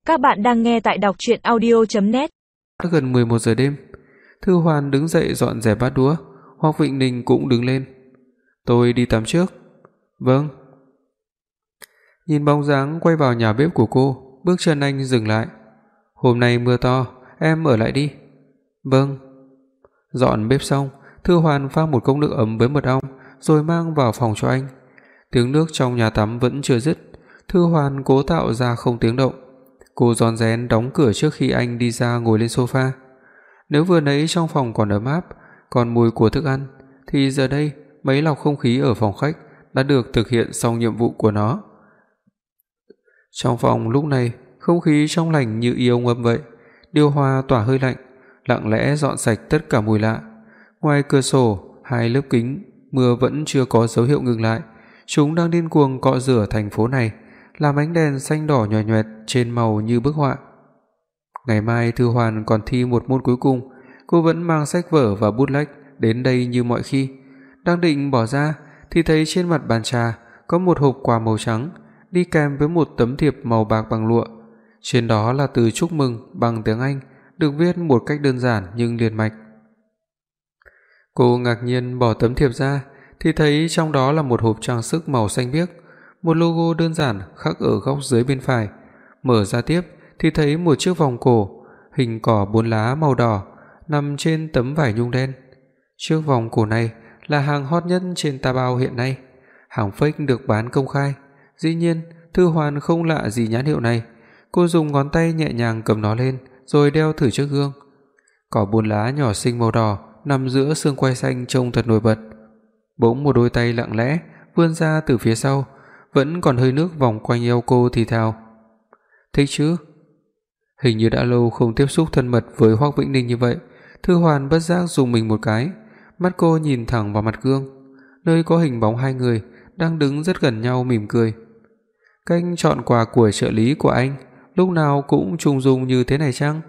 Các bạn đang nghe tại đọc truyện audio.net. Gần 11 giờ đêm, Thư Hoan đứng dậy dọn dẹp bát đũa, Hoắc Vịnh Ninh cũng đứng lên. "Tôi đi tắm trước." "Vâng." Nhìn bóng dáng quay vào nhà bếp của cô, bước chân anh dừng lại. "Hôm nay mưa to, em ở lại đi." "Vâng." Dọn bếp xong, Thư Hoan pha một cốc nước ấm với mật ong rồi mang vào phòng cho anh. Tiếng nước trong nhà tắm vẫn chưa dứt, Thư Hoan cố tạo ra không tiếng động. Cô rón rén đóng cửa trước khi anh đi ra ngồi lên sofa. Nếu vừa nãy trong phòng còn ấm áp, còn mùi của thức ăn, thì giờ đây máy lọc không khí ở phòng khách đã được thực hiện xong nhiệm vụ của nó. Trong phòng lúc này, không khí trong lành như ion ngầm vậy, điều hòa tỏa hơi lạnh, lặng lẽ dọn sạch tất cả mùi lạ. Ngoài cửa sổ, hai lớp kính, mưa vẫn chưa có dấu hiệu ngừng lại, chúng đang điên cuồng cọ rửa thành phố này, làm ánh đèn xanh đỏ nhòe nhòe trên màu như bức họa. Ngày mai Thư Hoan còn thi một môn cuối cùng, cô vẫn mang sách vở và bút lách đến đây như mọi khi. Đang định bỏ ra thì thấy trên mặt bàn trà có một hộp quà màu trắng đi kèm với một tấm thiệp màu bạc bằng lụa. Trên đó là từ chúc mừng bằng tiếng Anh, được viết một cách đơn giản nhưng liền mạch. Cô ngạc nhiên bỏ tấm thiệp ra thì thấy trong đó là một hộp trang sức màu xanh biếc, một logo đơn giản khắc ở góc dưới bên phải. Mở ra tiếp thì thấy một chiếc vòng cổ hình cỏ 4 lá màu đỏ nằm trên tấm vải nhung đen. Chiếc vòng cổ này là hàng hot nhất trên Taobao hiện nay, hàng fake được bán công khai. Dĩ nhiên, Thư Hoan không lạ gì nhãn hiệu này. Cô dùng ngón tay nhẹ nhàng cầm nó lên rồi đeo thử trước gương. Cỏ 4 lá nhỏ xinh màu đỏ nằm giữa xương quai xanh trông thật nổi bật. Bỗng một đôi tay lặng lẽ vươn ra từ phía sau, vẫn còn hơi nước vòng quanh eo cô thì thào: "Thích chứ?" Hình như đã lâu không tiếp xúc thân mật với Hoắc Vĩnh Ninh như vậy, Thư Hoan bất giác rùng mình một cái, mắt cô nhìn thẳng vào mặt gương, nơi có hình bóng hai người đang đứng rất gần nhau mỉm cười. Cách chọn quà của trợ lý của anh lúc nào cũng trùng dung như thế này chăng?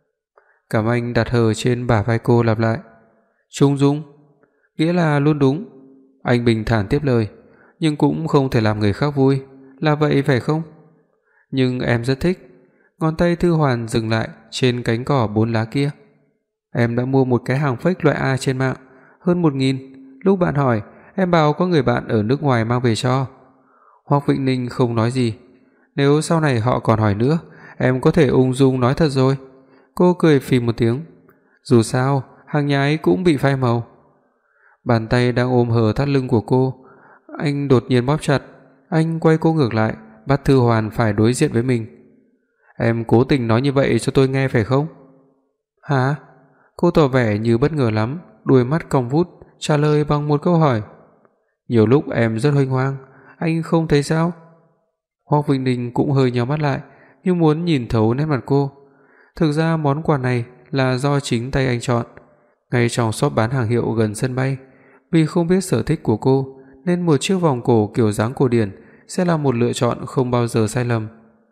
Cảm Anh đặt hờ trên bả vai cô lặp lại: "Trùng dung, nghĩa là luôn đúng." Anh bình thản tiếp lời: "Nhưng cũng không thể làm người khác vui, là vậy phải không?" "Nhưng em rất thích." Ngón tay Thư Hoan dừng lại trên cánh cỏ 4 lá kia. "Em đã mua một cái hàng fake loại A trên mạng, hơn 1.000. Lúc bạn hỏi, em bảo có người bạn ở nước ngoài mang về cho." Hoắc Vĩnh Ninh không nói gì. "Nếu sau này họ còn hỏi nữa, em có thể ung dung nói thật rồi." Cô cười phì một tiếng. "Dù sao, hàng nhà ấy cũng bị phai màu." Bàn tay đang ôm hờ thắt lưng của cô, anh đột nhiên bóp chặt. Anh quay cô ngược lại, bắt Thư Hoan phải đối diện với mình. "Em cố tình nói như vậy cho tôi nghe phải không?" "Hả?" Cô tỏ vẻ như bất ngờ lắm, đuôi mắt cong vút trả lời bằng một câu hỏi. "Nhiều lúc em rất huênh hoang, anh không thấy sao?" Hoắc Vinh Ninh cũng hơi nhíu mắt lại, như muốn nhìn thấu nét mặt cô. Thực ra món quà này là do chính tay anh chọn, ngay trong shop bán hàng hiệu gần sân bay. Vì không biết sở thích của cô nên một chiếc vòng cổ kiểu dáng cổ điển sẽ là một lựa chọn không bao giờ sai lầm.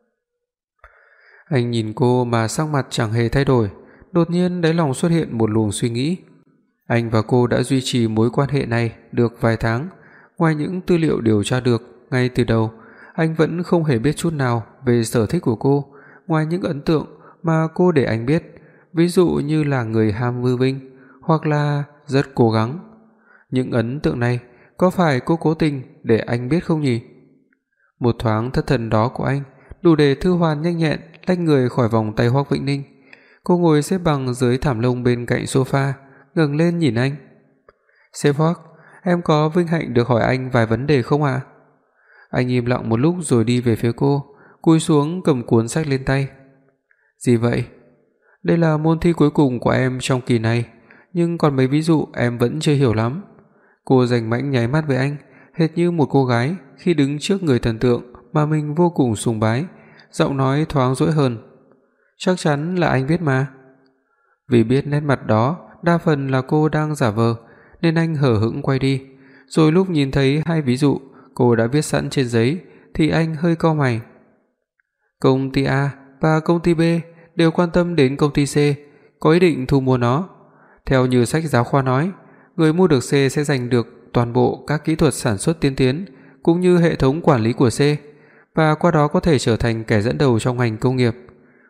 Anh nhìn cô mà sắc mặt chẳng hề thay đổi, đột nhiên đáy lòng xuất hiện một luồng suy nghĩ. Anh và cô đã duy trì mối quan hệ này được vài tháng, ngoài những tư liệu điều tra được ngay từ đầu, anh vẫn không hề biết chút nào về sở thích của cô, ngoài những ấn tượng mà cô để anh biết, ví dụ như là người ham hư vinh hoặc là rất cố gắng. Những ấn tượng này có phải cô cố tình để anh biết không nhỉ? Một thoáng thất thần đó của anh đủ để Thư Hoan nhanh nhẹn lách người khỏi vòng tay Hoắc Vĩnh Ninh. Cô ngồi xếp bằng dưới thảm lông bên cạnh sofa, ngẩng lên nhìn anh. "Sếp Hoắc, em có vinh hạnh được hỏi anh vài vấn đề không ạ?" Anh im lặng một lúc rồi đi về phía cô, cúi xuống cầm cuốn sách lên tay. "Gì vậy?" "Đây là môn thi cuối cùng của em trong kỳ này, nhưng còn mấy ví dụ em vẫn chưa hiểu lắm." Cô rành mãnh nháy mắt với anh, hệt như một cô gái khi đứng trước người thần tượng mà mình vô cùng sùng bái, giọng nói thoáng dỗi hơn. "Chắc chắn là anh biết mà." Vì biết nét mặt đó đa phần là cô đang giả vờ, nên anh hờ hững quay đi, rồi lúc nhìn thấy hai ví dụ cô đã viết sẵn trên giấy thì anh hơi cau mày. "Công ty A và công ty B đều quan tâm đến công ty C, có ý định thu mua nó. Theo như sách giáo khoa nói, người mua được C sẽ giành được toàn bộ các kỹ thuật sản xuất tiên tiến cũng như hệ thống quản lý của C, và qua đó có thể trở thành kẻ dẫn đầu trong ngành công nghiệp.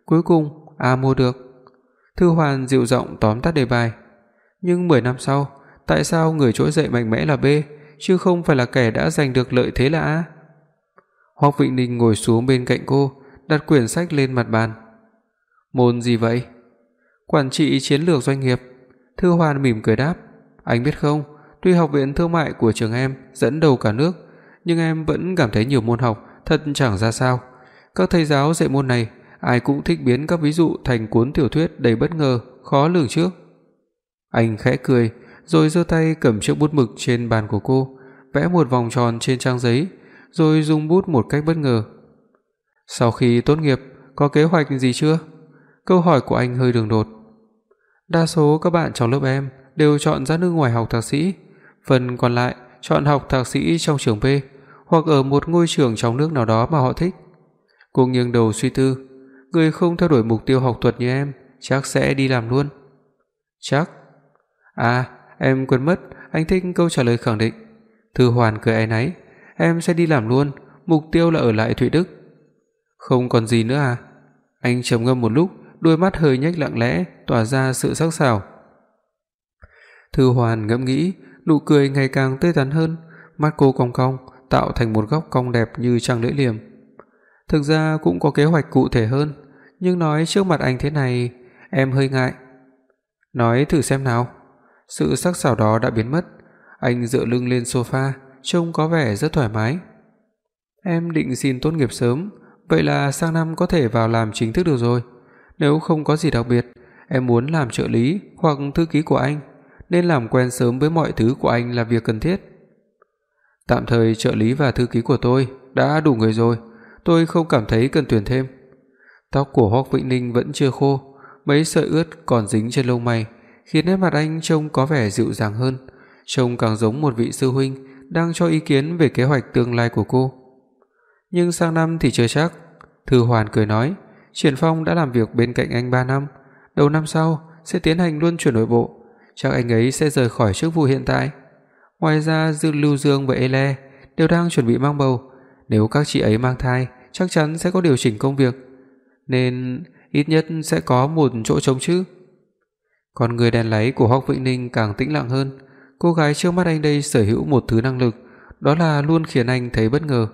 Cuối cùng A mua được. Thư Hoàn dịu giọng tóm tắt đề bài. Nhưng 10 năm sau, tại sao người trỗi dậy mạnh mẽ là B, chứ không phải là kẻ đã giành được lợi thế là A? Hoắc Vĩnh Ninh ngồi xuống bên cạnh cô, đặt quyển sách lên mặt bàn. Môn gì vậy? Quản trị chiến lược doanh nghiệp. Thư Hoàn mỉm cười đáp. Anh biết không, tuy học viện thương mại của trường em dẫn đầu cả nước, nhưng em vẫn cảm thấy nhiều môn học thật chẳng ra sao. Các thầy giáo dạy môn này, ai cũng thích biến các ví dụ thành cuốn tiểu thuyết đầy bất ngờ, khó lường trước. Anh khẽ cười, rồi giơ tay cầm chiếc bút mực trên bàn của cô, vẽ một vòng tròn trên trang giấy, rồi dùng bút một cách bất ngờ. Sau khi tốt nghiệp, có kế hoạch gì chưa? Câu hỏi của anh hơi đường đột. Đa số các bạn trong lớp em đều chọn ra nước ngoài học thạc sĩ, phần còn lại chọn học thạc sĩ trong trường B hoặc ở một ngôi trường trong nước nào đó mà họ thích. Cô nghiêng đầu suy tư, người không theo đuổi mục tiêu học thuật như em chắc sẽ đi làm luôn. Chắc? À, em quên mất, anh thích câu trả lời khẳng định. Thư Hoàn cười áy náy, em sẽ đi làm luôn, mục tiêu là ở lại Thụy Đức. Không còn gì nữa à? Anh trầm ngâm một lúc, đôi mắt hơi nhếch lặng lẽ, tỏa ra sự sắc sảo. Thư Hoàn ngẫm nghĩ, nụ cười ngày càng tươi tắn hơn, mắt cô cong cong, tạo thành một góc cong đẹp như trăng lưỡi liềm. Thực ra cũng có kế hoạch cụ thể hơn, nhưng nói trước mặt anh thế này, em hơi ngại. Nói thử xem nào. Sự sắc sảo đó đã biến mất, anh dựa lưng lên sofa, trông có vẻ rất thoải mái. Em định xin tốt nghiệp sớm, vậy là sang năm có thể vào làm chính thức được rồi. Nếu không có gì đặc biệt, em muốn làm trợ lý hoặc thư ký của anh, nên làm quen sớm với mọi thứ của anh là việc cần thiết. Tạm thời trợ lý và thư ký của tôi đã đủ người rồi, tôi không cảm thấy cần tuyển thêm. Tóc của Hoắc Vĩnh Ninh vẫn chưa khô, mấy sợi ướt còn dính trên lông mày, khiến nét mặt anh trông có vẻ dịu dàng hơn, trông càng giống một vị sư huynh đang cho ý kiến về kế hoạch tương lai của cô. Nhưng sang năm thì chưa chắc. Thư Hoàn cười nói, Triển Phong đã làm việc bên cạnh anh 3 năm, đầu năm sau sẽ tiến hành luân chuyển nội bộ, chắc anh ấy sẽ rời khỏi chức vụ hiện tại. Ngoài ra Lưu Dương và Ele đều đang chuẩn bị mang bầu, nếu các chị ấy mang thai, chắc chắn sẽ có điều chỉnh công việc, nên ít nhất sẽ có một chỗ trống chứ. Con người đèn láy của Hoắc Vĩnh Ninh càng tĩnh lặng hơn, cô gái trước mắt anh đây sở hữu một thứ năng lực, đó là luôn khiến anh thấy bất ngờ.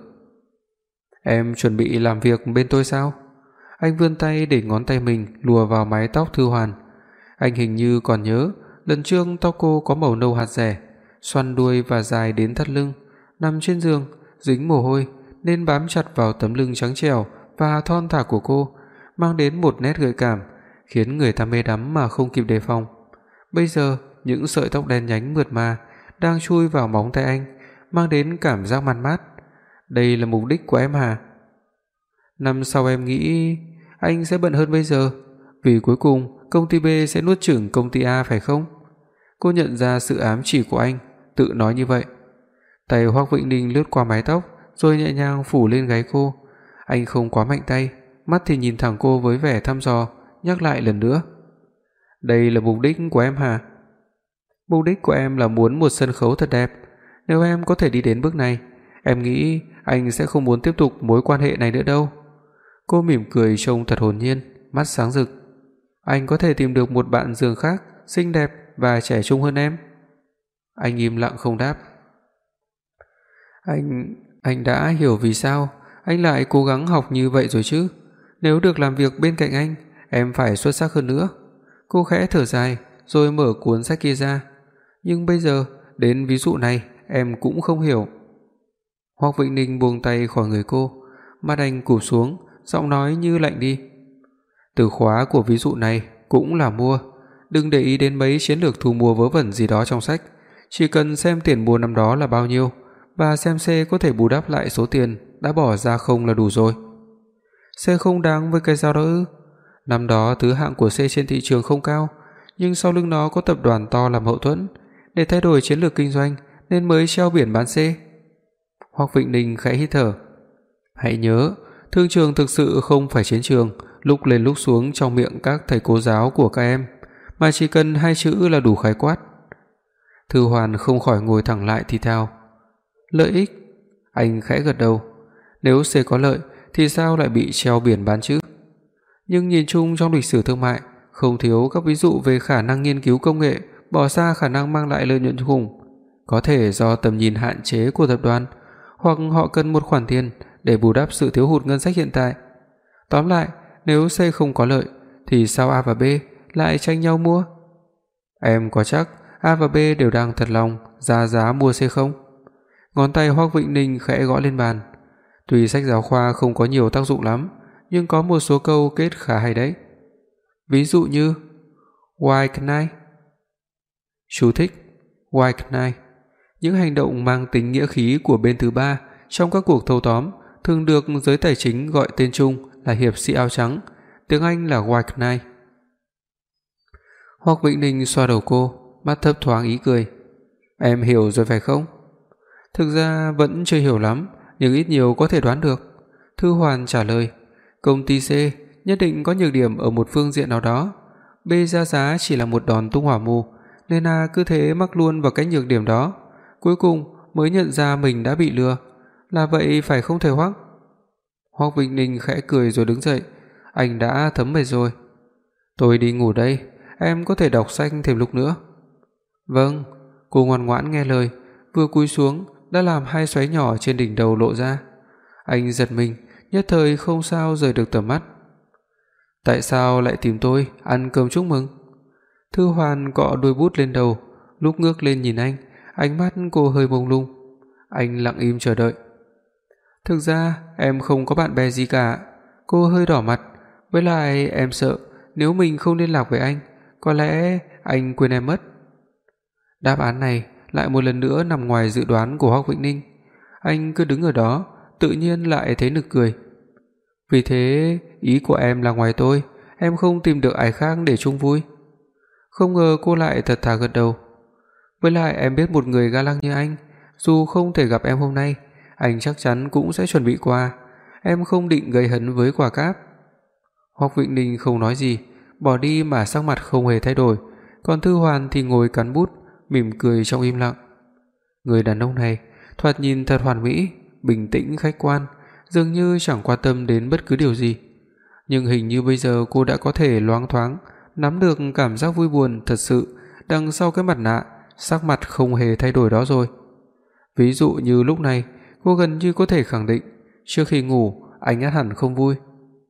Em chuẩn bị làm việc bên tôi sao? Anh vươn tay để ngón tay mình lùa vào mái tóc Thư Hoàn. Anh hình như còn nhớ, lần trước tóc cô có màu nâu hạt dẻ, xoăn đuôi và dài đến thắt lưng, nằm trên giường, dính mồ hôi nên bám chặt vào tấm lưng trắng trẻo và thon thả của cô, mang đến một nét gợi cảm, khiến người ta mê đắm mà không kịp đề phòng. Bây giờ, những sợi tóc đen nhánh mượt mà đang chui vào móng tay anh, mang đến cảm giác man mát. Đây là mục đích của em hả? Năm sau em nghĩ anh sẽ bận hơn bây giờ, vì cuối cùng công ty B sẽ nuốt chửng công ty A phải không? Cô nhận ra sự ám chỉ của anh, tự nói như vậy. Tay Hoắc Vĩnh Ninh lướt qua mái tóc, rồi nhẹ nhàng phủ lên gáy cô. Anh không quá mạnh tay, mắt thì nhìn thẳng cô với vẻ thăm dò, nhắc lại lần nữa. Đây là mục đích của em hả? Mục đích của em là muốn một sân khấu thật đẹp. Nếu em có thể đi đến bước này, em nghĩ anh sẽ không muốn tiếp tục mối quan hệ này nữa đâu. Cô mỉm cười trông thật hồn nhiên, mắt sáng rực. Anh có thể tìm được một bạn giường khác, xinh đẹp và trẻ trung hơn em. Anh im lặng không đáp. Anh đã hiểu vì sao anh lại cố gắng học như vậy rồi chứ. Nếu được làm việc bên cạnh anh, em phải xuất sắc hơn nữa. Cô khẽ thở dài, rồi mở cuốn sách kia ra. Nhưng bây giờ, đến ví dụ này, em cũng không hiểu. Hoắc Vĩnh Ninh buông tay khỏi người cô, mắt anh cụp xuống, giọng nói như lạnh đi. Từ khóa của ví dụ này cũng là mua. Đừng để ý đến mấy chiến lược thu mua vớ vẩn gì đó trong sách, chỉ cần xem tiền mua năm đó là bao nhiêu và xem C có thể bù đắp lại số tiền đã bỏ ra không là đủ rồi. C không đáng với cái giá đó ư? Năm đó thứ hạng của C trên thị trường không cao, nhưng sau lưng nó có tập đoàn to làm hậu thuẫn, để thay đổi chiến lược kinh doanh nên mới treo biển bán C. Hoắc Vĩnh Ninh khẽ hít thở. Hãy nhớ, thương trường thực sự không phải chiến trường, lúc lên lúc xuống trong miệng các thầy cô giáo của các em, mà chỉ cần 2 chữ là đủ khái quát. Thư Hoàn không khỏi ngồi thẳng lại thì thào. Lợi ích? Anh khẽ gật đầu. Nếu C có lợi thì sao lại bị treo biển bán chứ? Nhưng nhìn chung trong lịch sử thương mại, không thiếu các ví dụ về khả năng nghiên cứu công nghệ bỏ xa khả năng mang lại lợi nhuận khủng, có thể do tầm nhìn hạn chế của tập đoàn, hoặc họ cần một khoản tiền để bù đắp sự thiếu hụt ngân sách hiện tại. Tóm lại, nếu C không có lợi thì sao A và B lại tranh nhau mua? Em có chắc A và B đều đang thật lòng ra giá mua C không? Ngón tay Hoắc Vĩnh Ninh khẽ gõ lên bàn. Tuy sách giáo khoa không có nhiều tác dụng lắm, nhưng có một số câu kết khá hay đấy. Ví dụ như Why can I? Chú thích: Why can I? Những hành động mang tính nghĩa khí của bên thứ ba trong các cuộc thâu tóm thường được giới tài chính gọi tên chung là hiệp sĩ áo trắng, tiếng Anh là Why can I? Hoắc Vĩnh Ninh xoa đầu cô, mắt thấp thoáng ý cười. Em hiểu rồi phải không? Thực ra vẫn chưa hiểu lắm, nhưng ít nhiều có thể đoán được. Thư Hoàn trả lời, công ty C nhất định có nhược điểm ở một phương diện nào đó. B ra giá chỉ là một đòn tung hỏa mù, nên A cứ thế mắc luôn vào cái nhược điểm đó, cuối cùng mới nhận ra mình đã bị lừa. Là vậy phải không thầy Hoắc? Hoắc Vĩnh Ninh khẽ cười rồi đứng dậy, anh đã thấm mệt rồi. Tôi đi ngủ đây, em có thể đọc sách thêm lúc nữa. Vâng, cô ngoan ngoãn nghe lời, vừa cúi xuống đã làm hai xoáy nhỏ trên đỉnh đầu lộ ra. Anh giật mình, nhất thời không sao rời được tầm mắt. Tại sao lại tìm tôi ăn cơm chúc mừng? Thư Hoàn cọ đôi bút lên đầu, lúc ngước lên nhìn anh, ánh mắt cô hơi mông lung. Anh lặng im chờ đợi. Thực ra em không có bạn bè gì cả. Cô hơi đỏ mặt, với lại em sợ nếu mình không liên lạc với anh, có lẽ anh quên em mất. Đáp án này lại một lần nữa nằm ngoài dự đoán của Hoắc Vĩnh Ninh. Anh cứ đứng ở đó, tự nhiên lại thấy nực cười. Vì thế, ý của em là ngoài tôi, em không tìm được ai khác để chung vui. Không ngờ cô lại thật thà gật đầu. Với lại em biết một người ga lăng như anh, dù không thể gặp em hôm nay, anh chắc chắn cũng sẽ chuẩn bị quà. Em không định gây hấn với quà cáp. Hoắc Vĩnh Ninh không nói gì, bỏ đi mà sắc mặt không hề thay đổi, còn Thư Hoàn thì ngồi cắn bút, mỉm cười trong im lặng. Người đàn ông này thoạt nhìn thật hoàn mỹ, bình tĩnh khách quan, dường như chẳng quan tâm đến bất cứ điều gì. Nhưng hình như bây giờ cô đã có thể loáng thoáng nắm được cảm giác vui buồn thật sự đằng sau cái mặt nạ, sắc mặt không hề thay đổi đó rồi. Ví dụ như lúc này, cô gần như có thể khẳng định, trước khi ngủ anh ắt hẳn không vui.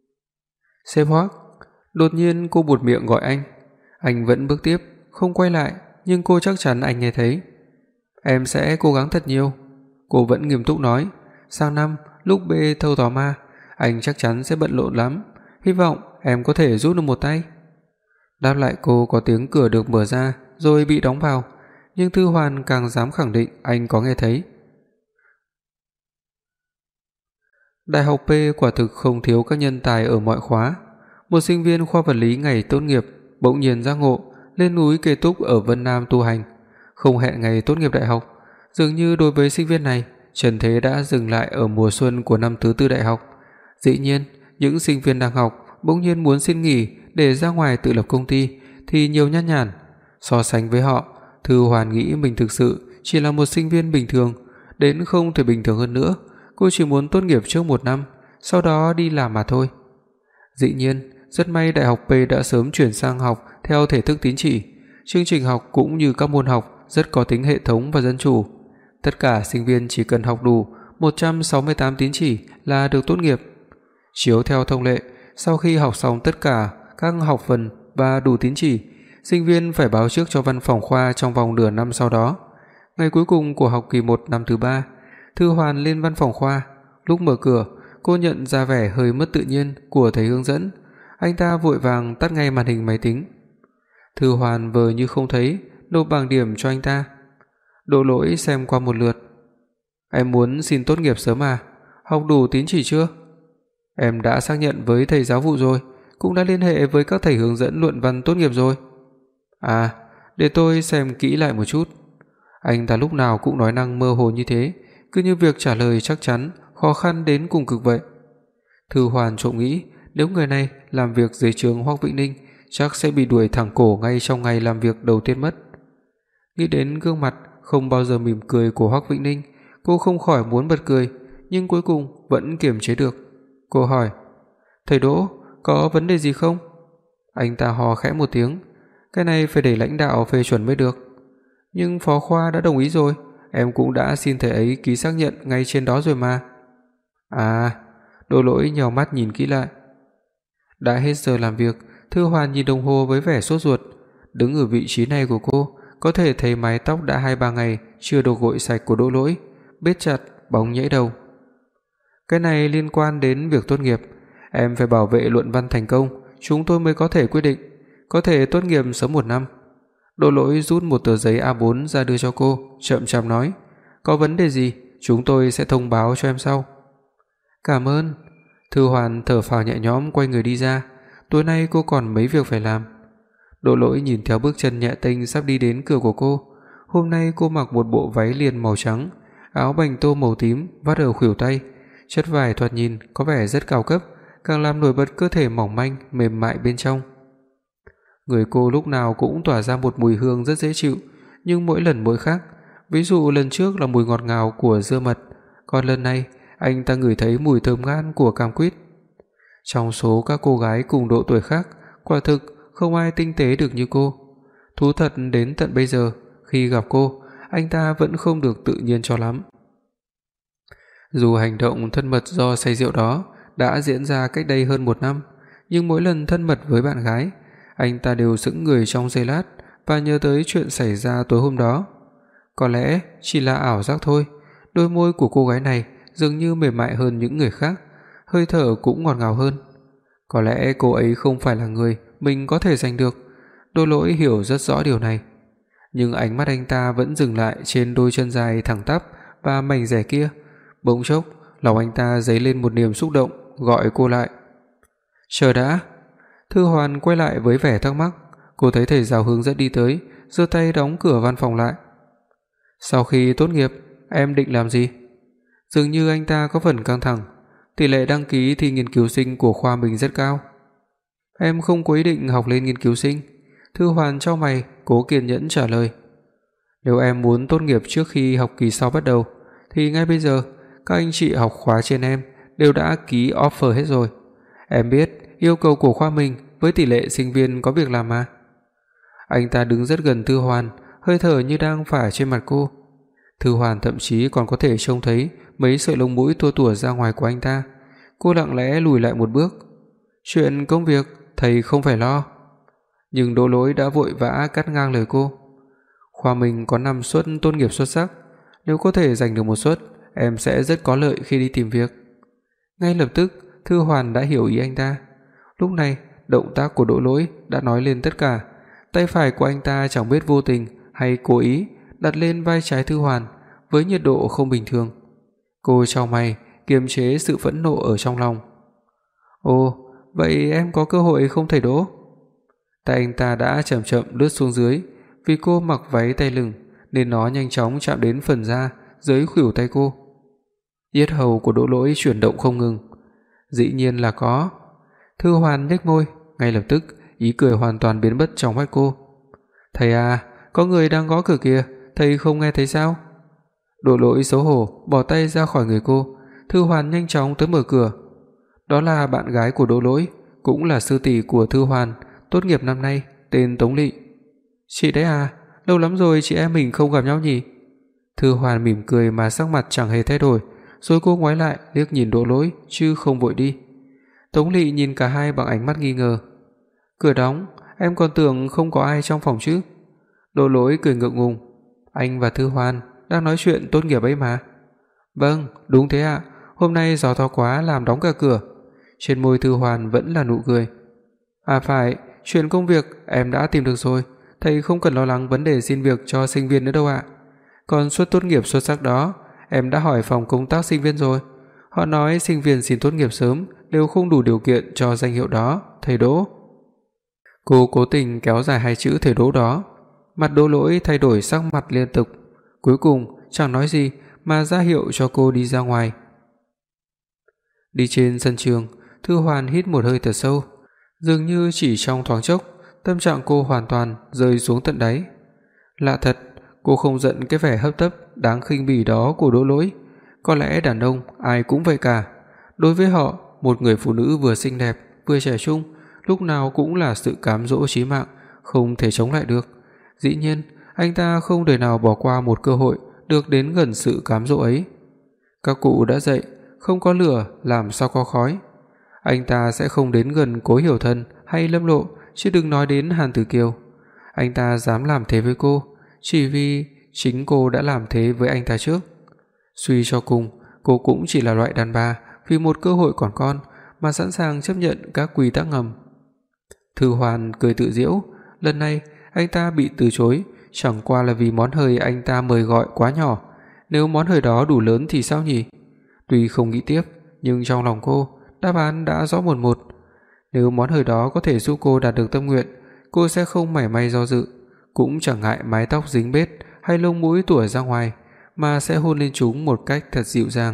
Sếp Hoắc, đột nhiên cô buột miệng gọi anh. Anh vẫn bước tiếp, không quay lại, nhưng cô chắc chắn anh nghe thấy. Em sẽ cố gắng thật nhiều. Cô vẫn nghiêm túc nói, sang năm lúc B thâu tóm ma, anh chắc chắn sẽ bận rộn lắm, hy vọng em có thể giúp được một tay. Đáp lại cô có tiếng cửa được mở ra rồi bị đóng vào, nhưng Thư Hoàn càng dám khẳng định anh có nghe thấy. Đại học P quả thực không thiếu các nhân tài ở mọi khóa. Một sinh viên khoa vật lý ngày tốt nghiệp bỗng nhiên giác ngộ, lên núi Kê Túc ở Vân Nam tu hành, không hẹn ngày tốt nghiệp đại học. Dường như đối với sinh viên này, trần thế đã dừng lại ở mùa xuân của năm thứ tư đại học. Dĩ nhiên, những sinh viên đang học bỗng nhiên muốn xin nghỉ để ra ngoài tự lập công ty thì nhiều nhan nhản. So sánh với họ, Thư Hoàn nghĩ mình thực sự chỉ là một sinh viên bình thường, đến không thể bình thường hơn nữa. Cô chỉ muốn tốt nghiệp trước 1 năm, sau đó đi làm mà thôi. Dĩ nhiên, rất may đại học P đã sớm chuyển sang học theo thể thức tín chỉ. Chương trình học cũng như các môn học rất có tính hệ thống và dân chủ. Tất cả sinh viên chỉ cần học đủ 168 tín chỉ là được tốt nghiệp. Chiếu theo thông lệ, sau khi học xong tất cả các học phần và đủ tín chỉ, sinh viên phải báo trước cho văn phòng khoa trong vòng nửa năm sau đó. Ngày cuối cùng của học kỳ 1 năm thứ 3, Thư Hoàn lên văn phòng khoa. Lúc mở cửa, cô nhận ra vẻ hơi mất tự nhiên của thầy hướng dẫn. Anh ta vội vàng tắt ngay màn hình máy tính. Thư Hoàn vờ như không thấy, nộp bảng điểm cho anh ta. Đỗ Lỗi xem qua một lượt. Em muốn xin tốt nghiệp sớm à? Học đủ tín chỉ chưa? Em đã xác nhận với thầy giáo vụ rồi, cũng đã liên hệ với các thầy hướng dẫn luận văn tốt nghiệp rồi. À, để tôi xem kỹ lại một chút. Anh ta lúc nào cũng nói năng mơ hồ như thế, cứ như việc trả lời chắc chắn, khó khăn đến cùng cực vậy. Thư Hoàn trộm nghĩ, nếu người này làm việc dưới trướng Hoắc Vĩnh Ninh, chắc sẽ bị đuổi thẳng cổ ngay trong ngày làm việc đầu tiên mất. Nghĩ đến gương mặt không bao giờ mỉm cười của Hoắc Vĩnh Ninh, cô không khỏi muốn bật cười, nhưng cuối cùng vẫn kiềm chế được. Cô hỏi, thầy Đỗ, có vấn đề gì không?" Anh ta hò khẽ một tiếng, "Cái này phải để lãnh đạo phê chuẩn mới được." "Nhưng phó khoa đã đồng ý rồi, em cũng đã xin thầy ấy ký xác nhận ngay trên đó rồi mà." "À." Đỗ Lỗi nheo mắt nhìn kỹ lại. Đã hết giờ làm việc, Thư Hoàn nhìn đồng hồ với vẻ sốt ruột. Đứng ở vị trí này của cô, có thể thấy mái tóc đã 2-3 ngày chưa được gội sạch của Đỗ Lỗi, bết chặt, bóng nhễ đầu. "Cái này liên quan đến việc tốt nghiệp, em phải bảo vệ luận văn thành công, chúng tôi mới có thể quyết định, có thể tốt nghiệp sớm 1 năm." Đỗ Lỗi rút một tờ giấy A4 ra đưa cho cô, chậm chạp nói, "Có vấn đề gì, chúng tôi sẽ thông báo cho em sau." "Cảm ơn." Thư Hoàn thở phào nhẹ nhõm quay người đi ra, tối nay cô còn mấy việc phải làm. Đỗ Lỗi nhìn theo bước chân nhẹ tênh sắp đi đến cửa của cô. Hôm nay cô mặc một bộ váy liền màu trắng, áo bành tô màu tím vắt ở khuỷu tay, chất vải thoạt nhìn có vẻ rất cao cấp, càng làm nổi bật cơ thể mỏng manh mềm mại bên trong. Người cô lúc nào cũng tỏa ra một mùi hương rất dễ chịu, nhưng mỗi lần mỗi khác. Ví dụ lần trước là mùi ngọt ngào của dưa mật, còn lần này anh ta ngửi thấy mùi thơm ngan của cam quýt. Trong số các cô gái cùng độ tuổi khác, quả thực không ai tinh tế được như cô. Thú thật đến tận bây giờ, khi gặp cô, anh ta vẫn không được tự nhiên cho lắm. Dù hành động thân mật do say rượu đó đã diễn ra cách đây hơn 1 năm, nhưng mỗi lần thân mật với bạn gái, anh ta đều sững người trong giây lát và nhớ tới chuyện xảy ra tối hôm đó. Có lẽ chỉ là ảo giác thôi, đôi môi của cô gái này dường như mềm mại hơn những người khác, hơi thở cũng ngọt ngào hơn. Có lẽ cô ấy không phải là người mình có thể giành được. Đỗ Lỗi hiểu rất rõ điều này, nhưng ánh mắt anh ta vẫn dừng lại trên đôi chân dài thẳng tắp và mảnh dẻ kia. Bỗng chốc, lòng anh ta dấy lên một niềm xúc động, gọi cô lại. "Chờ đã." Thư Hoàn quay lại với vẻ thắc mắc, cô thấy thầy giáo hướng dẫn đi tới, giơ tay đóng cửa văn phòng lại. "Sau khi tốt nghiệp, em định làm gì?" Dường như anh ta có phần căng thẳng, tỷ lệ đăng ký thi nghiên cứu sinh của khoa mình rất cao. "Em không có ý định học lên nghiên cứu sinh." Thư Hoàn chau mày, cố kiên nhẫn trả lời. "Nếu em muốn tốt nghiệp trước khi học kỳ sau bắt đầu, thì ngay bây giờ các anh chị học khóa trên em đều đã ký offer hết rồi. Em biết yêu cầu của khoa mình với tỷ lệ sinh viên có việc làm mà." Anh ta đứng rất gần Thư Hoàn, hơi thở như đang phả trên mặt cô. Thư Hoàn thậm chí còn có thể trông thấy mấy sợi lông mũi tua tủa ra ngoài của anh ta. Cô lặng lẽ lùi lại một bước. "Chuyện công việc thầy không phải lo." Nhưng Đỗ Lỗi đã vội vã cắt ngang lời cô. "Khoa mình có 5 suất tốt nghiệp xuất sắc, nếu có thể giành được một suất, em sẽ rất có lợi khi đi tìm việc." Ngay lập tức, Thư Hoàn đã hiểu ý anh ta. Lúc này, động tác của Đỗ Lỗi đã nói lên tất cả. Tay phải của anh ta chẳng biết vô tình hay cố ý đặt lên vai trái Thư Hoàn với nhiệt độ không bình thường. Cô chau mày, kiềm chế sự phẫn nộ ở trong lòng. "Ồ, vậy em có cơ hội không thầy Đỗ?" Tay anh ta đã chậm chậm lướt xuống dưới, vì cô mặc váy tay lửng nên nó nhanh chóng chạm đến phần da dưới khuỷu tay cô. Yết hầu của Đỗ Lỗi chuyển động không ngừng. "Dĩ nhiên là có." Thư Hoàn nhếch môi, ngay lập tức ý cười hoàn toàn biến mất trong mắt cô. "Thầy à, có người đang gõ cửa kìa, thầy không nghe thấy sao?" Đỗ Lỗi xấu hổ bỏ tay ra khỏi người cô. Thư Hoàn nhanh chóng tới mở cửa. Đó là bạn gái của Đỗ Lỗi, cũng là sư tỷ của Thư Hoàn, tốt nghiệp năm nay, tên Tống Lị. "Chị đấy à, lâu lắm rồi chị em mình không gặp nhau nhỉ?" Thư Hoàn mỉm cười mà sắc mặt chẳng hề thay đổi, rồi cô ngoái lại liếc nhìn Đỗ Lỗi chứ không vội đi. Tống Lị nhìn cả hai bằng ánh mắt nghi ngờ. "Cửa đóng, em còn tưởng không có ai trong phòng chứ." Đỗ Lỗi cười ngượng ngùng. "Anh và Thư Hoàn đang nói chuyện tốt nghiệp ấy mà." "Vâng, đúng thế ạ, hôm nay gió to quá làm đóng cả cửa." Trên môi Thư Hoàn vẫn là nụ cười. "À phải, chuyện công việc em đã tìm được rồi, thầy không cần lo lắng vấn đề xin việc cho sinh viên nữa đâu ạ. Còn suất tốt nghiệp xuất sắc đó, em đã hỏi phòng công tác sinh viên rồi. Họ nói sinh viên xin tốt nghiệp sớm đều không đủ điều kiện cho danh hiệu đó, thầy Đỗ." Cô cố tình kéo dài hai chữ thầy Đỗ đó. Mặt Đỗ Lỗi thay đổi sắc mặt liên tục, cuối cùng chẳng nói gì mà ra hiệu cho cô đi ra ngoài. Đi trên sân trường, Thư Hoàn hít một hơi thật sâu, dường như chỉ trong thoáng chốc, tâm trạng cô hoàn toàn rơi xuống tận đáy. Lạ thật, cô không giận cái vẻ hấp tấp đáng khinh bỉ đó của Đỗ Lỗi. Có lẽ đàn ông ai cũng vậy cả. Đối với họ, một người phụ nữ vừa xinh đẹp vừa trẻ trung, lúc nào cũng là sự cám dỗ chí mạng, không thể chống lại được. Dĩ nhiên, anh ta không đời nào bỏ qua một cơ hội được đến gần sự cám dỗ ấy. Các cụ đã dạy, không có lửa làm sao có khói. Anh ta sẽ không đến gần Cố Hiểu Thần hay Lâm Lộ, chứ đừng nói đến Hàn Tử Kiều. Anh ta dám làm thế với cô, chỉ vì chính cô đã làm thế với anh ta trước. Suy cho cùng, cô cũng chỉ là loại đàn bà vì một cơ hội còn con mà sẵn sàng chấp nhận các quy tắc ngầm. Thư Hoàn cười tự giễu, lần này anh ta bị từ chối chẳng qua là vì món hời anh ta mời gọi quá nhỏ, nếu món hời đó đủ lớn thì sao nhỉ? Tuy không nghĩ tiếp, nhưng trong lòng cô, đáp án đã rõ mồn một. Nếu món hời đó có thể giúp cô đạt được tâm nguyện, cô sẽ không mảy may do dự, cũng chẳng ngại mái tóc dính bết hay lông mũi tủa ra ngoài, mà sẽ hôn lên chúng một cách thật dịu dàng.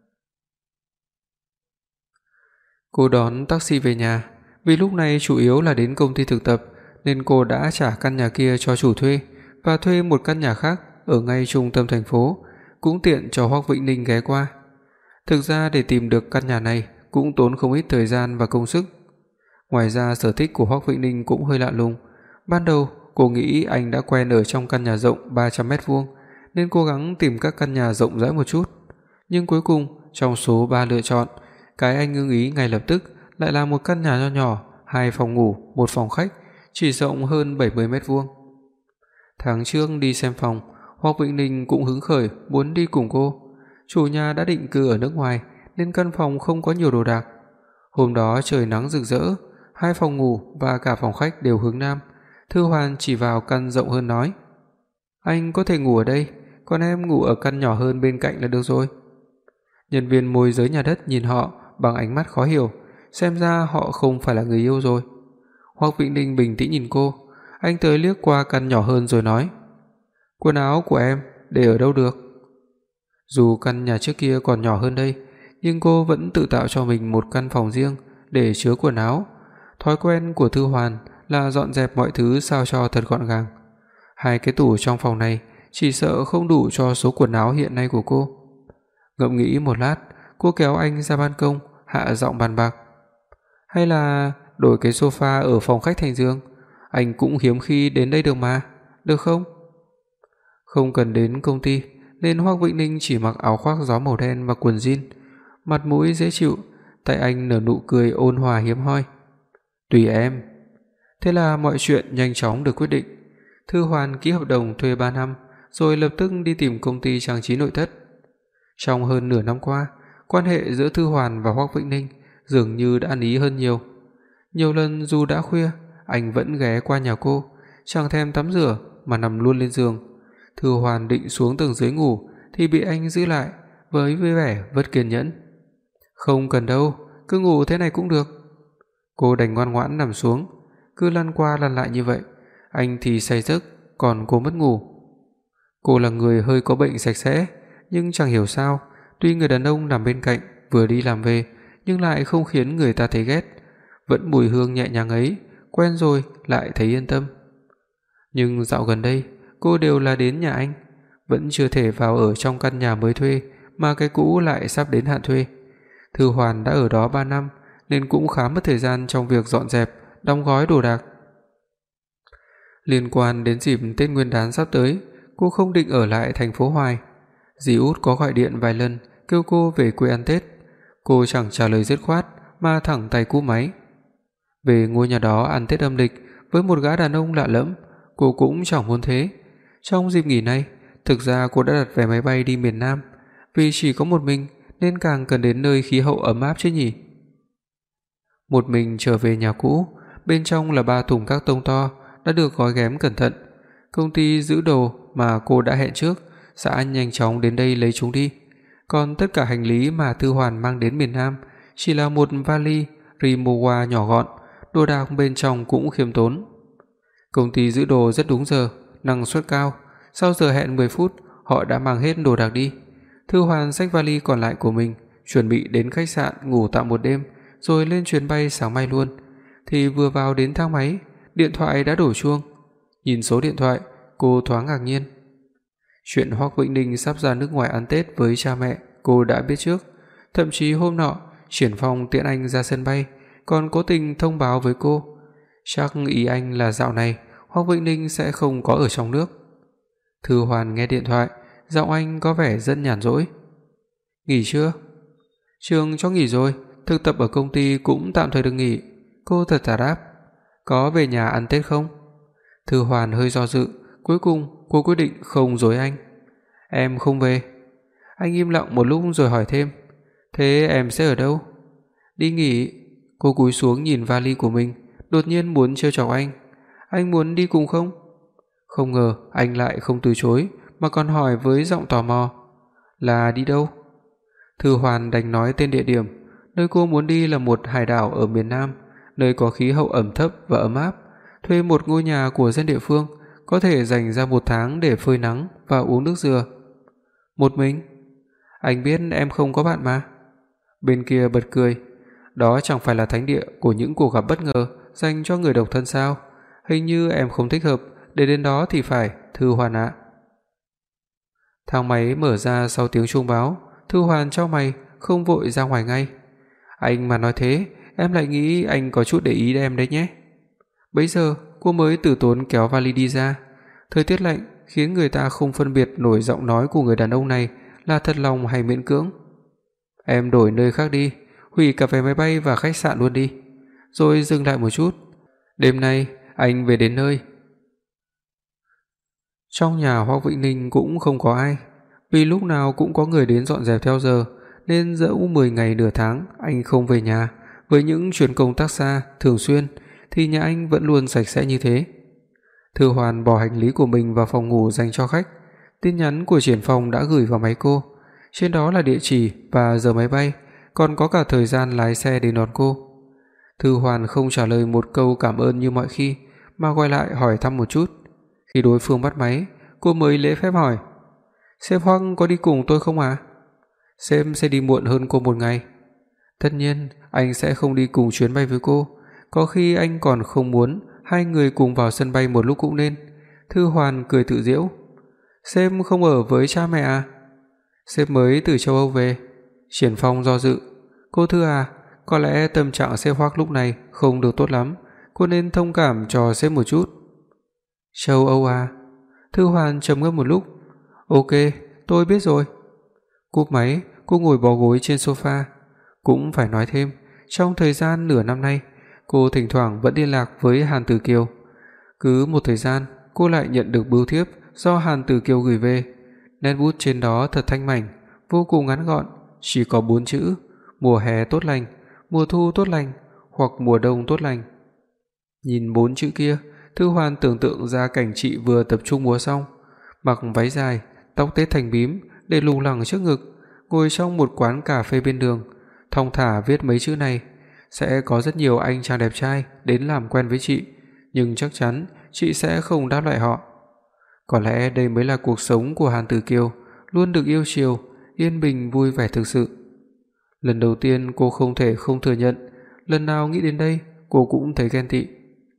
Cô đón taxi về nhà, vì lúc này chủ yếu là đến công ty thực tập nên cô đã trả căn nhà kia cho chủ thuê và thuê một căn nhà khác ở ngay trung tâm thành phố, cũng tiện cho Hoắc Vĩnh Ninh ghé qua. Thực ra để tìm được căn nhà này cũng tốn không ít thời gian và công sức. Ngoài ra sở thích của Hoắc Vĩnh Ninh cũng hơi lạ lùng. Ban đầu cô nghĩ anh đã quen ở trong căn nhà rộng 300 mét vuông nên cố gắng tìm các căn nhà rộng rãi một chút. Nhưng cuối cùng trong số 3 lựa chọn, cái anh ưng ý ngay lập tức lại là một căn nhà nho nhỏ, 2 phòng ngủ, 1 phòng khách, chỉ rộng hơn 70 mét vuông. Tháng trước đi xem phòng, Hoắc Vĩnh Ninh cũng hứng khởi muốn đi cùng cô. Chủ nhà đã định cư ở nước ngoài nên căn phòng không có nhiều đồ đạc. Hôm đó trời nắng rực rỡ, 2 phòng ngủ và cả phòng khách đều hướng nam. Thư Hoàn chỉ vào căn rộng hơn nói: "Anh có thể ngủ ở đây, còn em ngủ ở căn nhỏ hơn bên cạnh là được rồi." Nhân viên môi giới nhà đất nhìn họ bằng ánh mắt khó hiểu, xem ra họ không phải là người yêu rồi. Hoắc Vĩnh Ninh bình tĩnh nhìn cô, anh tới liếc qua căn nhỏ hơn rồi nói: "Quần áo của em để ở đâu được?" Dù căn nhà trước kia còn nhỏ hơn đây, nhưng cô vẫn tự tạo cho mình một căn phòng riêng để chứa quần áo. Thói quen của Thư Hoàn là dọn dẹp mọi thứ sao cho thật gọn gàng. 2 cái tủ trong phòng này chỉ sợ không đủ cho số quần áo hiện nay của cô. Ngẫm nghĩ một lát, cô kéo anh ra ban công, hạ giọng bàn bạc: "Hay là đổi cái sofa ở phòng khách thành giường, anh cũng hiếm khi đến đây được mà, được không?" Không cần đến công ty nên Hoắc Vĩnh Ninh chỉ mặc áo khoác gió màu đen và quần jean, mặt mũi dễ chịu, tay anh nở nụ cười ôn hòa hiếm hoi. "Tùy em." Thế là mọi chuyện nhanh chóng được quyết định. Thư Hoàn ký hợp đồng thuê 3 năm, rồi lập tức đi tìm công ty trang trí nội thất. Trong hơn nửa năm qua, quan hệ giữa Thư Hoàn và Hoắc Vĩnh Ninh dường như đã ăn ý hơn nhiều. Nhiều lần dù đã khuya, anh vẫn ghé qua nhà cô, chẳng thèm tắm rửa mà nằm luôn lên giường. Thư Hoàn định xuống tầng dưới ngủ thì bị anh giữ lại với vẻ rất kiên nhẫn. "Không cần đâu, cứ ngủ thế này cũng được." Cô đành ngoan ngoãn nằm xuống, cứ lăn qua lăn lại như vậy, anh thì say giấc, còn cô mất ngủ. Cô là người hơi có bệnh sạch sẽ, nhưng chẳng hiểu sao, tuy người đàn ông nằm bên cạnh vừa đi làm về, nhưng lại không khiến người ta thấy ghét, vẫn mùi hương nhẹ nhàng ấy, quen rồi lại thấy yên tâm. Nhưng dạo gần đây, cô đều là đến nhà anh, vẫn chưa thể vào ở trong căn nhà mới thuê mà cái cũ lại sắp đến hạn thuê. Thư Hoàn đã ở đó 3 năm nên cũng khá mất thời gian trong việc dọn dẹp, đóng gói đồ đạc. Liên quan đến dịp Tết Nguyên đán sắp tới, cô không định ở lại thành phố Hoài. Dì Út có gọi điện vài lần kêu cô về quê ăn Tết, cô chẳng trả lời dứt khoát mà thẳng tay cúp máy. Về ngôi nhà đó ăn Tết âm lịch với một gã đàn ông lạ lẫm, cô cũng chẳng muốn thế. Trong dịp nghỉ này, thực ra cô đã đặt vé máy bay đi miền Nam, vì chỉ có một mình nên càng cần đến nơi khí hậu ấm áp chứ nhỉ. Một mình trở về nhà cũ, bên trong là 3 thùng các tông to đã được gói ghém cẩn thận. Công ty giữ đồ mà cô đã hẹn trước sẽ nhanh chóng đến đây lấy chúng đi. Còn tất cả hành lý mà Thư Hoàn mang đến miền Nam chỉ là một vali Rimowa nhỏ gọn, đồ đạc bên trong cũng khiêm tốn. Công ty giữ đồ rất đúng giờ, năng suất cao, sau giờ hẹn 10 phút họ đã mang hết đồ đạc đi. Thư Hoàn xách vali còn lại của mình, chuẩn bị đến khách sạn ngủ tạm một đêm rồi lên chuyến bay sáng mai luôn. Thì vừa vào đến thang máy, điện thoại đã đổ chuông. Nhìn số điện thoại, cô thoáng ngạc nhiên. Chuyện Hoắc Vĩnh Ninh sắp ra nước ngoài ăn Tết với cha mẹ cô đã biết trước, thậm chí hôm nọ Triển Phong tiễn anh ra sân bay, còn cố tình thông báo với cô. Chắc ý anh là dạo này Hoắc Vĩnh Ninh sẽ không có ở trong nước. Thư Hoàn nghe điện thoại, giọng anh có vẻ rất nhàn rỗi. Nghỉ chưa? Trường cho nghỉ rồi, thực tập ở công ty cũng tạm thời được nghỉ. Cô thật thà đáp. Có về nhà ăn Tết không? Thư Hoàn hơi do dự, cuối cùng cô quyết định không dối anh. Em không về. Anh im lặng một lúc rồi hỏi thêm. Thế em sẽ ở đâu? Đi nghỉ. Cô cúi xuống nhìn vali của mình, đột nhiên muốn trêu chọc anh. Anh muốn đi cùng không? Không ngờ anh lại không từ chối mà còn hỏi với giọng tò mò. Là đi đâu? Thư Hoàn đành nói tên địa điểm. Nơi cô muốn đi là một hải đảo ở miền Nam, nơi có khí hậu ẩm thấp và ấm áp. Thuê một ngôi nhà của dân địa phương, có thể dành ra 1 tháng để phơi nắng và uống nước dừa. Một mình? Anh biết em không có bạn mà. Bên kia bật cười. Đó chẳng phải là thánh địa của những cuộc gặp bất ngờ dành cho người độc thân sao? Hình như em không thích hợp để đến đó thì phải, Thư Hoàn ạ. Thang máy mở ra sau tiếng chuông báo. Thư Hoàn chau mày, không vội ra ngoài ngay. Anh mà nói thế, em lại nghĩ anh có chút để ý em đấy nhé. Bấy giờ cô mới từ tốn kéo vali đi ra. Thời tiết lạnh khiến người ta không phân biệt nổi giọng nói của người đàn ông này là thật lòng hay miễn cưỡng. Em đổi nơi khác đi, hủy cả vé máy bay và khách sạn luôn đi. Rồi dừng lại một chút. Đêm nay anh về đến nơi. Trong nhà Hoắc Vĩnh Ninh cũng không có ai, vì lúc nào cũng có người đến dọn dẹp theo giờ, nên dẫu 10 ngày nửa tháng anh không về nhà, với những chuyến công tác xa thường xuyên thì nhà anh vẫn luôn sạch sẽ như thế. Thư Hoàn bỏ hành lý của mình vào phòng ngủ dành cho khách. Tin nhắn của Triển Phong đã gửi vào máy cô. Trên đó là địa chỉ và giờ máy bay, còn có cả thời gian lái xe đến đón cô. Thư Hoàn không trả lời một câu cảm ơn như mọi khi, mà quay lại hỏi thăm một chút. Khi đối phương bắt máy, cô mới lễ phép hỏi: "Sếp Hoắc có đi cùng tôi không ạ?" "Sếp sẽ đi muộn hơn cô 1 ngày." "Tất nhiên, anh sẽ không đi cùng chuyến bay với cô, có khi anh còn không muốn hai người cùng vào sân bay một lúc cũng nên." Thư Hoàn cười tự giễu. "Sếp không ở với cha mẹ à?" "Sếp mới từ châu Âu về." Triển Phong do dự. "Cô Thư à, có lẽ tâm trạng sếp Hoắc lúc này không được tốt lắm, cô nên thông cảm cho sếp một chút." "Châu Âu à?" Thư Hoàn trầm ngâm một lúc. "Ok, tôi biết rồi." Cúp máy, cô ngồi bó gối trên sofa. Cũng phải nói thêm, trong thời gian nửa năm nay, cô thỉnh thoảng vẫn liên lạc với Hàn Tử Kiều. Cứ một thời gian, cô lại nhận được bưu thiếp do Hàn Tử Kiều gửi về. Nét bút trên đó thật thanh mảnh, vô cùng ngắn gọn, chỉ có 4 chữ: mùa hè tốt lành, mùa thu tốt lành, hoặc mùa đông tốt lành. Nhìn 4 chữ kia, Thư Hoàn tưởng tượng ra cảnh chị vừa tập trung múa xong, mặc váy dài, tóc tết thành bím để lủng lẳng trước ngực, ngồi trong một quán cà phê bên đường, thong thả viết mấy chữ này. Sẽ có rất nhiều anh chàng đẹp trai đến làm quen với chị, nhưng chắc chắn chị sẽ không đáp lại họ. Có lẽ đây mới là cuộc sống của Hàn Tử Kiều, luôn được yêu chiều, yên bình vui vẻ thực sự. Lần đầu tiên cô không thể không thừa nhận, lần nào nghĩ đến đây, cô cũng thấy ghen tị.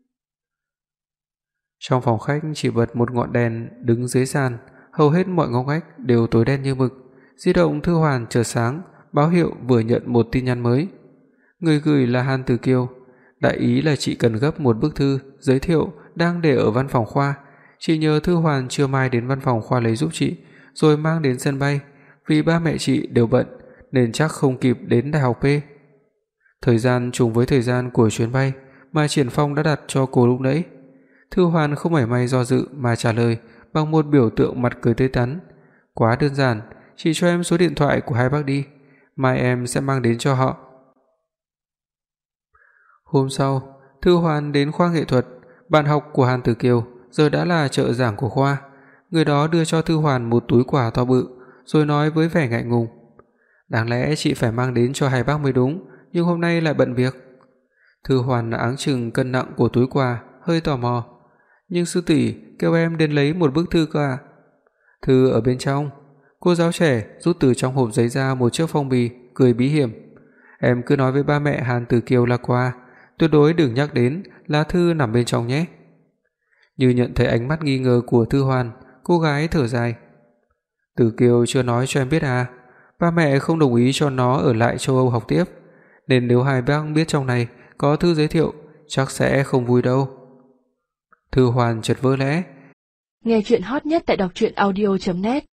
Trong phòng khách chỉ bật một ngọn đèn đứng dưới sàn, hầu hết mọi ngóc ngách đều tối đen như mực. Di động Thư Hoàn chợt sáng, báo hiệu vừa nhận một tin nhắn mới. Người gửi là Hàn Tử Kiều, đại ý là chị cần gấp một bức thư giới thiệu đang để ở văn phòng khoa. Chị nhờ Thư Hoàn trưa mai đến văn phòng khoa lấy giúp chị, rồi mang đến sân bay, vì ba mẹ chị đều bận nên chắc không kịp đến đại học P. Thời gian trùng với thời gian của chuyến bay mà Triển Phong đã đặt cho cô lúc nãy. Thư Hoàn không mảy may do dự mà trả lời bằng một biểu tượng mặt cười tươi tắn. Quá đơn giản, chị cho em số điện thoại của hai bác đi, mai em sẽ mang đến cho họ. Hôm sau, Thư Hoàn đến khoa nghệ thuật, bạn học của Hàn Tử Kiều giờ đã là trợ giảng của khoa. Người đó đưa cho Thư Hoàn một túi quà to bự, rồi nói với vẻ ngại ngùng: "Đáng lẽ chị phải mang đến cho hai bác mới đúng, nhưng hôm nay lại bận việc." Thư Hoàn áng chừng cân nặng của túi quà, hơi tò mò: "Nhưng sư tỷ kêu em đến lấy một bức thư cơ à?" "Thư ở bên trong." Cô giáo trẻ rút từ trong hộp giấy ra một chiếc phong bì, cười bí hiểm: "Em cứ nói với ba mẹ Hàn Tử Kiều là quà, tuyệt đối đừng nhắc đến lá thư nằm bên trong nhé." Như nhận thấy ánh mắt nghi ngờ của Thư Hoàn, cô gái thở dài: "Tử Kiều chưa nói cho em biết à, ba mẹ không đồng ý cho nó ở lại châu Âu học tiếp, nên nếu hai bác biết trong này có thư giới thiệu, chắc sẽ không vui đâu. Thư Hoàn chợt vỡ lẽ. Nghe chuyện hot nhất tại đọc truyện audio.net